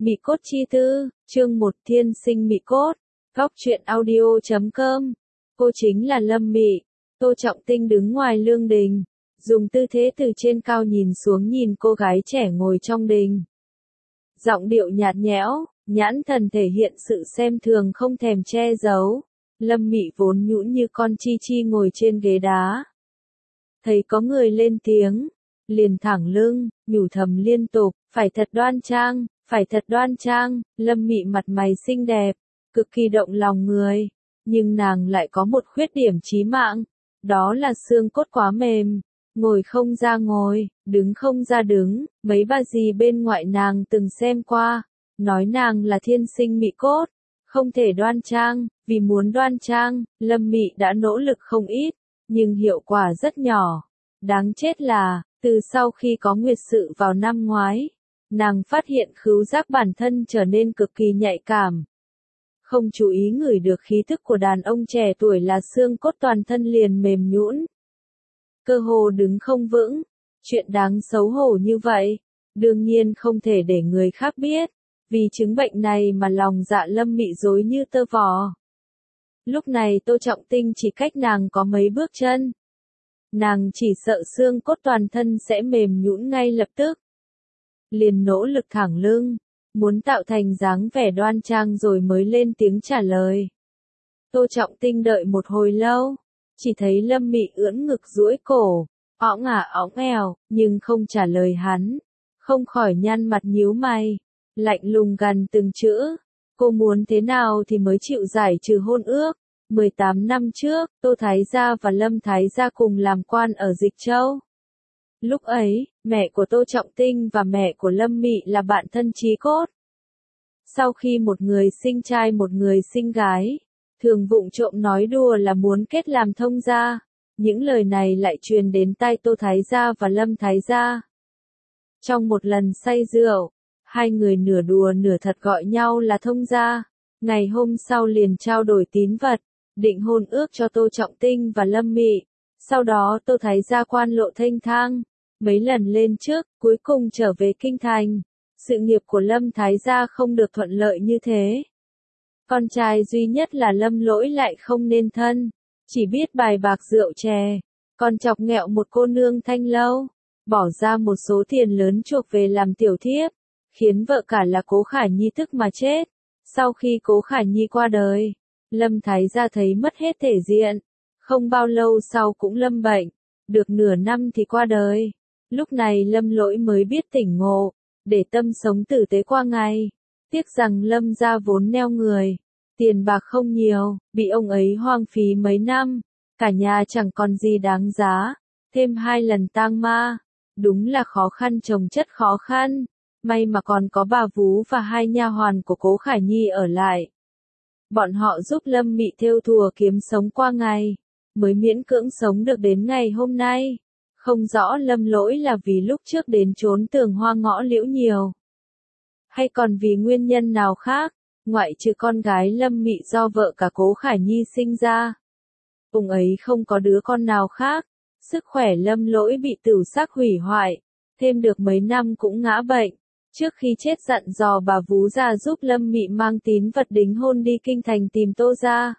Mị cốt chi tư, chương 1 Thiên sinh mị cốt. Góc truyện audio.com. Cô chính là Lâm Mị. Tô Trọng Tinh đứng ngoài lương đình, dùng tư thế từ trên cao nhìn xuống nhìn cô gái trẻ ngồi trong đình. Giọng điệu nhạt nhẽo, nhãn thần thể hiện sự xem thường không thèm che giấu. Lâm Mị vốn nhũn như con chi chi ngồi trên ghế đá. Thấy có người lên tiếng, liền thẳng lưng, nhủ thầm liên tục, phải thật đoan trang, phải thật đoan trang. Lâm Mị mặt mày xinh đẹp, cực kỳ động lòng người, nhưng nàng lại có một khuyết điểm chí mạng, đó là xương cốt quá mềm, ngồi không ra ngồi, đứng không ra đứng. Mấy bà dì bên ngoại nàng từng xem qua, nói nàng là thiên sinh mị cốt, không thể đoan trang. Vì muốn đoan trang, Lâm Mị đã nỗ lực không ít, nhưng hiệu quả rất nhỏ. Đáng chết là, từ sau khi có nguyệt sự vào năm ngoái, nàng phát hiện khứu giác bản thân trở nên cực kỳ nhạy cảm. Không chú ý ngửi được khí thức của đàn ông trẻ tuổi là xương cốt toàn thân liền mềm nhũn, cơ hồ đứng không vững. Chuyện đáng xấu hổ như vậy, đương nhiên không thể để người khác biết, vì chứng bệnh này mà lòng dạ Lâm Mị rối như tơ vò. Lúc này Tô Trọng Tinh chỉ cách nàng có mấy bước chân. Nàng chỉ sợ xương cốt toàn thân sẽ mềm nhũn ngay lập tức. Liền nỗ lực thẳng lưng, muốn tạo thành dáng vẻ đoan trang rồi mới lên tiếng trả lời. Tô Trọng Tinh đợi một hồi lâu, chỉ thấy Lâm Mị ưỡn ngực duỗi cổ, õng õng eo, nhưng không trả lời hắn, không khỏi nhăn mặt nhíu mày, lạnh lùng gằn từng chữ. Cô muốn thế nào thì mới chịu giải trừ hôn ước? 18 năm trước, Tô Thái Gia và Lâm Thái Gia cùng làm quan ở Dịch Châu. Lúc ấy, mẹ của Tô Trọng Tinh và mẹ của Lâm Mị là bạn thân chí cốt. Sau khi một người sinh trai một người sinh gái, thường vụng trộm nói đùa là muốn kết làm thông gia. Những lời này lại truyền đến tai Tô Thái Gia và Lâm Thái Gia. Trong một lần say rượu, hai người nửa đùa nửa thật gọi nhau là thông gia. Ngày hôm sau liền trao đổi tín vật, định hôn ước cho Tô Trọng Tinh và Lâm Mị. Sau đó Tô Thái Gia quan lộ thênh thang, mấy lần lên trước, cuối cùng trở về kinh thành. Sự nghiệp của Lâm Thái Gia không được thuận lợi như thế. Con trai duy nhất là Lâm Lỗi lại không nên thân, chỉ biết bài bạc rượu chè, còn chọc nghẹo một cô nương Thanh Lâu, bỏ ra một số tiền lớn chuộc về làm tiểu thiếp, khiến vợ cả là Cố Khả Nhi tức mà chết. Sau khi Cố Khả Nhi qua đời, Lâm Thái Gia thấy mất hết thể diện, không bao lâu sau cũng lâm bệnh, được nửa năm thì qua đời. Lúc này Lâm Lỗi mới biết tỉnh ngộ, để tâm sống tử tế qua ngày. Tiếc rằng Lâm gia vốn neo người, tiền bạc không nhiều, bị ông ấy hoang phí mấy năm, cả nhà chẳng còn gì đáng giá, thêm 2 lần tang ma, đúng là khó khăn chồng chất khó khăn. May mà còn có bà vú và 2 nha hoàn của Cố Khả Nhi ở lại. Bọn họ giúp Lâm Mị thêu thùa kiếm sống qua ngày, mới miễn cưỡng sống được đến ngày hôm nay. Không rõ Lâm Lỗi là vì lúc trước đến trốn Tường Hoa ngõ liễu nhiều, hay còn vì nguyên nhân nào khác, ngoại trừ con gái Lâm Mị do vợ cả Cố Khả Nhi sinh ra. Ông ấy không có đứa con nào khác, sức khỏe Lâm Lỗi bị tửu sắc hủy hoại, thêm được mấy năm cũng ngã bệnh. Trước khi chết dặn dò bà vú già giúp Lâm Mị mang tín vật đính hôn đi kinh thành tìm Tô gia,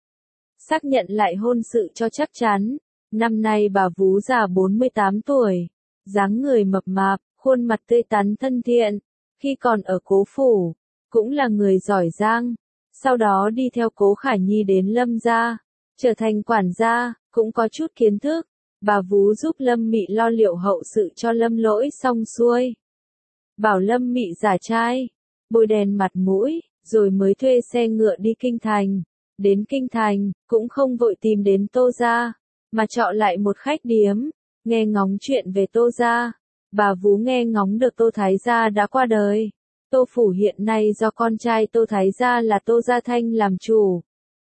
xác nhận lại hôn sự cho chắc chắn. Năm nay bà vú già 48 tuổi, dáng người mập mạp, khuôn mặt tươi tắn thân thiện. Khi còn ở Cố phủ, cũng là người giỏi giang. Sau đó đi theo Cố Khả Nhi đến Lâm gia, trở thành quản gia, cũng có chút kiến thức. Bà vú giúp Lâm Mị lo liệu hậu sự cho Lâm Lỗi xong xuôi, bảo Lâm Mị giả trai, bôi đèn mặt mũi, rồi mới thuê xe ngựa đi kinh thành. Đến kinh thành, cũng không vội tìm đến Tô gia, mà chọn lại một khách điếm, nghe ngóng chuyện về Tô gia. Bà vú nghe ngóng được Tô Thái Gia đã qua đời. Tô phủ hiện nay do con trai Tô Thái Gia là Tô Gia Thanh làm chủ.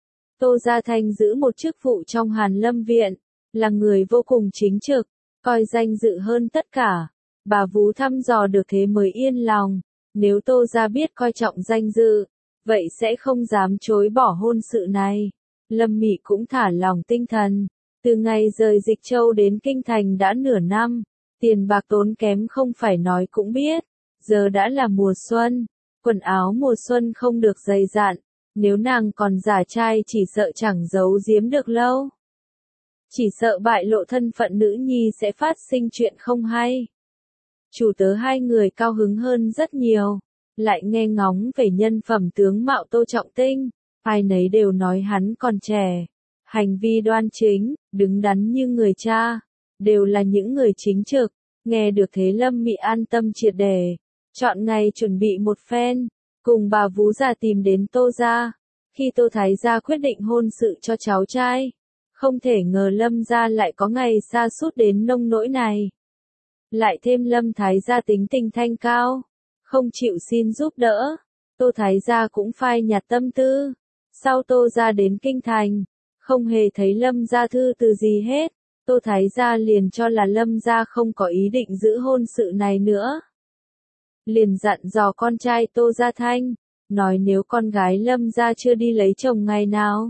Tô Gia Thanh giữ một chức vụ trong Hàn Lâm Viện, là người vô cùng chính trực, coi danh dự hơn tất cả. Bà vú thăm dò được thế mới yên lòng, nếu Tô gia biết coi trọng danh dự, vậy sẽ không dám chối bỏ hôn sự này. Lâm Mị cũng thả lòng tinh thần, từ ngày rời Dịch Châu đến kinh thành đã nửa năm, tiền bạc tốn kém không phải nói cũng biết, giờ đã là mùa xuân, Quần áo mùa xuân không được dày dặn, nếu nàng còn giả trai chỉ sợ chẳng giấu giếm được lâu. Chỉ sợ bại lộ thân phận nữ nhi sẽ phát sinh chuyện không hay. Chủ tớ hai người cao hứng hơn rất nhiều, lại nghe ngóng về nhân phẩm tướng mạo Tô Trọng Tinh, ai nấy đều nói hắn còn trẻ, hành vi đoan chính, đứng đắn như người cha, đều là những người chính trực. Nghe được thế Lâm Mị an tâm triệt để, chọn ngày chuẩn bị một phen, cùng bà vú già tìm đến Tô gia. Khi Tô Thái gia quyết định hôn sự cho cháu trai, không thể ngờ Lâm gia lại có ngày sa sút đến nông nỗi này. Lại thêm Lâm Thái gia tính tình thanh cao, không chịu xin giúp đỡ, Tô Thái gia cũng phai nhạt tâm tư. Sau Tô gia đến kinh thành, không hề thấy Lâm gia thư từ gì hết, Tô Thái gia liền cho là Lâm gia không có ý định giữ hôn sự này nữa. Liền dặn dò con trai Tô Gia Thanh, nói nếu con gái Lâm gia chưa đi lấy chồng ngày nào,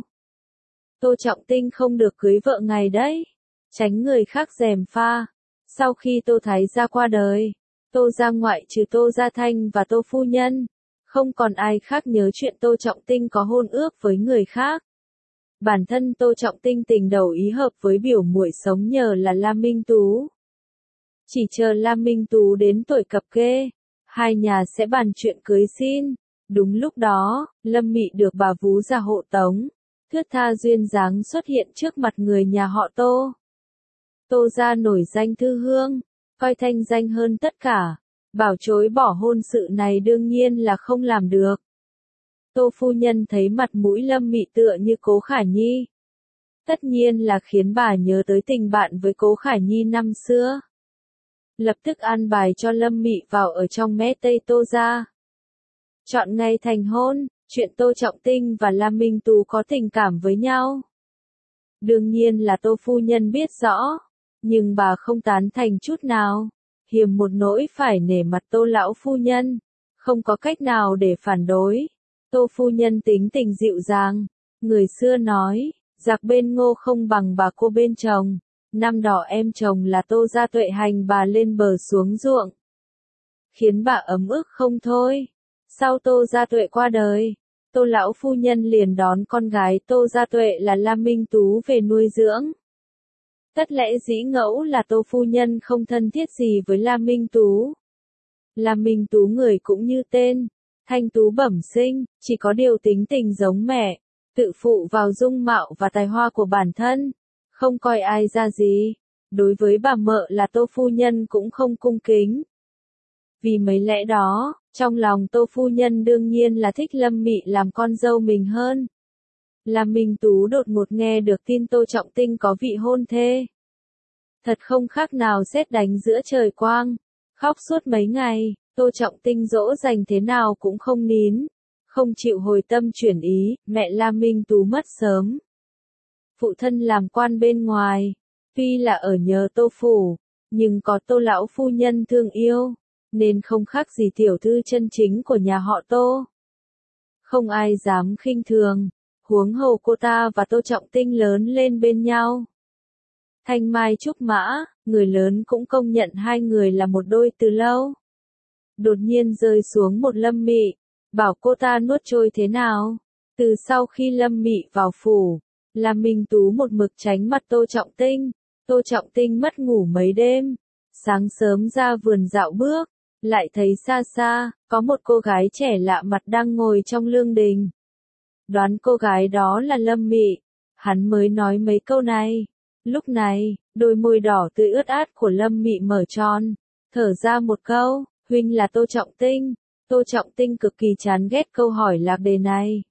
Tô Trọng Tinh không được cưới vợ ngày đấy, tránh người khác gièm pha. Sau khi Tô Thái gia qua đời, Tô gia ngoại trừ Tô Gia Thanh và Tô phu nhân, không còn ai khác nhớ chuyện Tô Trọng Tinh có hôn ước với người khác. Bản thân Tô Trọng Tinh tình đầu ý hợp với biểu muội sống nhờ là Lam Minh Tú. Chỉ chờ Lam Minh Tú đến tuổi cập kê, hai nhà sẽ bàn chuyện cưới xin. Đúng lúc đó, Lâm Mị được bà vú già hộ tống, thướt tha duyên dáng xuất hiện trước mặt người nhà họ Tô. Tô gia nổi danh thư hương, coi thanh danh hơn tất cả, bảo chối bỏ hôn sự này đương nhiên là không làm được. Tô phu nhân thấy mặt mũi Lâm Mị tựa như Cố Khả Nhi. Tất nhiên là khiến bà nhớ tới tình bạn với Cố Khả Nhi năm xưa. Lập tức an bài cho Lâm Mị vào ở trong mé Tây Tô gia. Chọn ngày thành hôn, chuyện Tô Trọng Tinh và Lam Minh Tú có tình cảm với nhau. Đương nhiên là Tô phu nhân biết rõ, nhưng bà không tán thành chút nào, hiềm một nỗi phải nể mặt Tô lão phu nhân, không có cách nào để phản đối. Tô phu nhân tính tình dịu dàng, người xưa nói, giặc bên Ngô không bằng bà cô bên chồng, năm đỏ em chồng là Tô gia Tuệ hành bà lên bờ xuống ruộng, khiến bà ấm ức không thôi. Sau Tô gia Tuệ qua đời, Tô lão phu nhân liền đón con gái Tô gia Tuệ là Lam Minh Tú về nuôi dưỡng. Tất lẽ dĩ ngẫu là Tô phu nhân không thân thiết gì với Lam Minh Tú. Lam Minh Tú người cũng như tên, thanh tú bẩm sinh, chỉ có điều tính tình giống mẹ, tự phụ vào dung mạo và tài hoa của bản thân, không coi ai ra gì. Đối với bà mợ là Tô phu nhân cũng không cung kính. Vì mấy lẽ đó, trong lòng Tô phu nhân đương nhiên là thích Lâm Mị làm con dâu mình hơn. Lam Minh Tú đột ngột nghe được tin Tô Trọng Tinh có vị hôn thê. Thật không khác nào sét đánh giữa trời quang, khóc suốt mấy ngày, Tô Trọng Tinh dỗ dành thế nào cũng không nín, không chịu hồi tâm chuyển ý. Mẹ Lam Minh Tú mất sớm. Phụ thân làm quan bên ngoài, tuy là ở nhờ Tô phủ, nhưng có Tô lão phu nhân thương yêu, nên không khác gì tiểu thư chân chính của nhà họ Tô. Không ai dám khinh thường, huống hồ cô ta và Tô Trọng Tinh lớn lên bên nhau. Thanh mai trúc mã, người lớn cũng công nhận hai người là một đôi từ lâu. Đột nhiên rơi xuống một Lâm Mị, bảo cô ta nuốt trôi thế nào. Từ sau khi Lâm Mị vào phủ, Lam Minh Tú một mực tránh mặt Tô Trọng Tinh. Tô Trọng Tinh mất ngủ mấy đêm, sáng sớm ra vườn dạo bước, lại thấy xa xa, có một cô gái trẻ lạ mặt đang ngồi trong lương đình. Đoán cô gái đó là Lâm Mị, hắn mới nói mấy câu này. Lúc này, đôi môi đỏ tươi ướt át của Lâm Mị mở tròn, thở ra một câu, huynh là Tô Trọng Tinh. Tô Trọng Tinh cực kỳ chán ghét câu hỏi lạc đề này.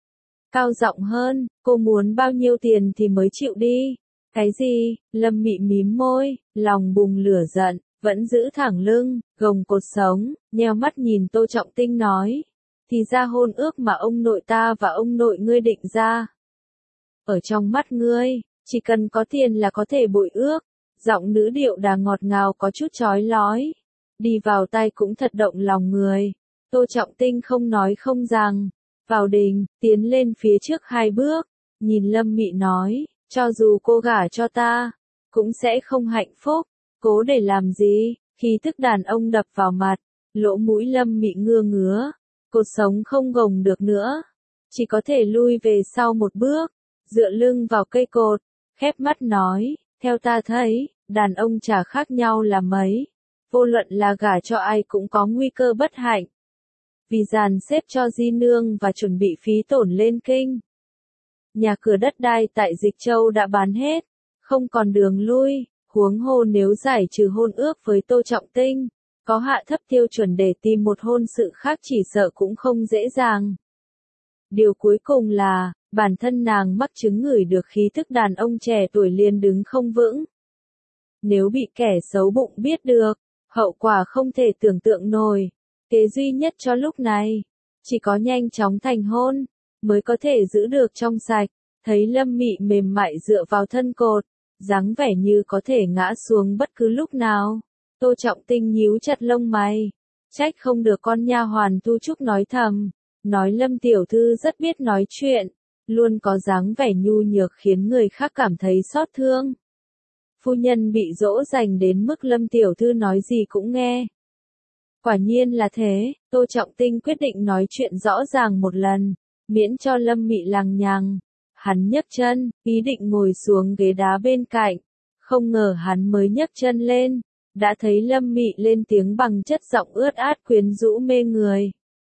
Cao giọng hơn, cô muốn bao nhiêu tiền thì mới chịu đi. Cái gì? Lâm Mị mím môi, lòng bùng lửa giận, vẫn giữ thẳng lưng, gồng cột sống, nheo mắt nhìn Tô Trọng Tinh nói. Thì ra hôn ước mà ông nội ta và ông nội ngươi định ra. Ở trong mắt ngươi, chỉ cần có tiền là có thể bội ước. Giọng nữ điệu đà ngọt ngào có chút chói lói. Đi vào tai cũng thật động lòng người. Tô Trọng Tinh không nói không rằng. Vào đình, tiến lên phía trước 2 bước. Nhìn Lâm Mị nói, cho dù cô gả cho ta, cũng sẽ không hạnh phúc. Cố để làm gì? Khi thức đàn ông đập vào mặt, lỗ mũi Lâm Mị ngứa ngứa. Cột sống không gồng được nữa, chỉ có thể lui về sau một bước, dựa lưng vào cây cột, khép mắt nói, theo ta thấy, đàn ông chả khác nhau là mấy, vô luận là gả cho ai cũng có nguy cơ bất hạnh. Vì dàn xếp cho di nương và chuẩn bị phí tổn lên kinh. Nhà cửa đất đai tại Dịch Châu đã bán hết, không còn đường lui, huống hồ nếu giải trừ hôn ước với Tô Trọng Tinh, có hạ thấp tiêu chuẩn để tìm một hôn sự khác chỉ sợ cũng không dễ dàng. Điều cuối cùng là, bản thân nàng mắc chứng ngửi được khí thức đàn ông trẻ tuổi liền đứng không vững. Nếu bị kẻ xấu bụng biết được, hậu quả không thể tưởng tượng nổi. Kế duy nhất cho lúc này, chỉ có nhanh chóng thành hôn, mới có thể giữ được trong sạch. Thấy Lâm Mị mềm mại dựa vào thân cột, dáng vẻ như có thể ngã xuống bất cứ lúc nào. Tô Trọng Tinh nhíu chặt lông mày, trách không được con nha hoàn Thu Trúc nói thầm, nói Lâm tiểu thư rất biết nói chuyện, luôn có dáng vẻ nhu nhược khiến người khác cảm thấy xót thương. Phu nhân bị dỗ dành đến mức Lâm tiểu thư nói gì cũng nghe. Quả nhiên là thế, Tô Trọng Tinh quyết định nói chuyện rõ ràng một lần, miễn cho Lâm Mị lằng nhằng. Hắn nhấc chân, ý định ngồi xuống ghế đá bên cạnh, không ngờ hắn mới nhấc chân lên, đã thấy Lâm Mị lên tiếng bằng chất giọng ướt át quyến rũ mê người.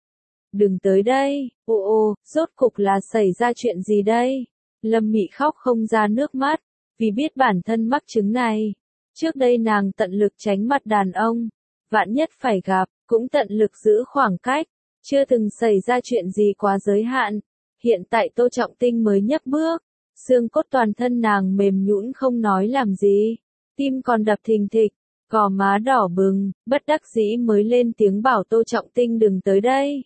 Đừng tới đây, ô, rốt cục là xảy ra chuyện gì đây? Lâm Mị khóc không ra nước mắt, vì biết bản thân mắc chứng này. Trước đây nàng tận lực tránh mặt đàn ông, vạn nhất phải gặp, cũng tận lực giữ khoảng cách, chưa từng xảy ra chuyện gì quá giới hạn. Hiện tại Tô Trọng Tinh mới nhấc bước, xương cốt toàn thân nàng mềm nhũn không nói làm gì, tim còn đập thình thịch, gò má đỏ bừng, bất đắc dĩ mới lên tiếng bảo Tô Trọng Tinh đừng tới đây.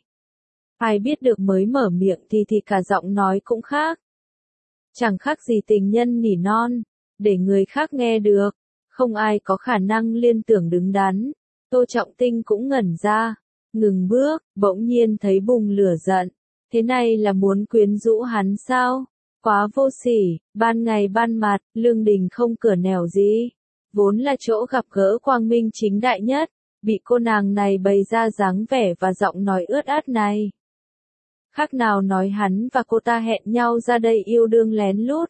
Ai biết được mới mở miệng thì cả giọng nói cũng khác. Chẳng khác gì tình nhân nỉ non, để người khác nghe được, không ai có khả năng liên tưởng đứng đắn. Tô Trọng Tinh cũng ngẩn ra, ngừng bước, bỗng nhiên thấy bùng lửa giận. Thế này là muốn quyến rũ hắn sao? Quá vô sỉ, ban ngày ban mặt, lương đình không cửa nẻo gì. Vốn là chỗ gặp gỡ quang minh chính đại nhất, bị cô nàng này bày ra dáng vẻ và giọng nói ướt át này. Khác nào nói hắn và cô ta hẹn nhau ra đây yêu đương lén lút.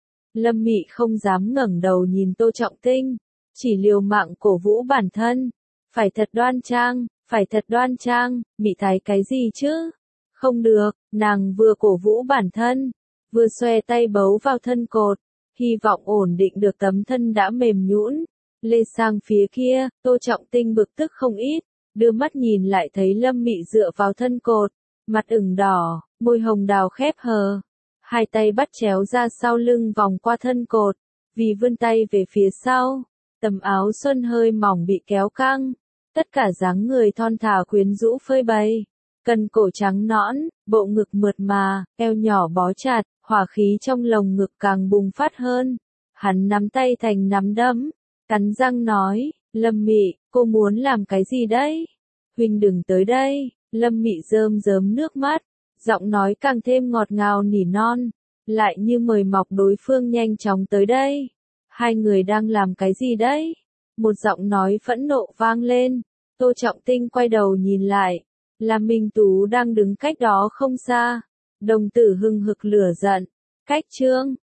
Lâm Mị không dám ngẩng đầu nhìn Tô Trọng Tinh, chỉ liều mạng cổ vũ bản thân. Phải thật đoan trang, phải thật đoan trang, Mị thấy cái gì chứ? Không được, nàng vừa cổ vũ bản thân, vừa xòe tay bấu vào thân cột, hy vọng ổn định được tấm thân đã mềm nhũn. Lê sang phía kia, Tô Trọng Tinh bực tức không ít, đưa mắt nhìn lại thấy Lâm Mị dựa vào thân cột, mặt ửng đỏ, môi hồng đào khép hờ, hai tay bắt chéo ra sau lưng vòng qua thân cột, vì vươn tay về phía sau, tấm áo xuân hơi mỏng bị kéo căng, tất cả dáng người thon thả quyến rũ phơi bày. Cần cổ trắng nõn, bộ ngực mượt mà, eo nhỏ bó chặt, hỏa khí trong lồng ngực càng bùng phát hơn. Hắn nắm tay thành nắm đấm, cắn răng nói, Lâm Mị, cô muốn làm cái gì đấy? Huynh đừng tới đây. Lâm Mị rơm rớm nước mắt, giọng nói càng thêm ngọt ngào nỉ non, lại như mời mọc đối phương nhanh chóng tới đây. Hai người đang làm cái gì đấy? Một giọng nói phẫn nộ vang lên. Tô Trọng Tinh quay đầu nhìn lại, là Minh Tú đang đứng cách đó không xa. Đồng tử hừng hực lửa giận. Cách chương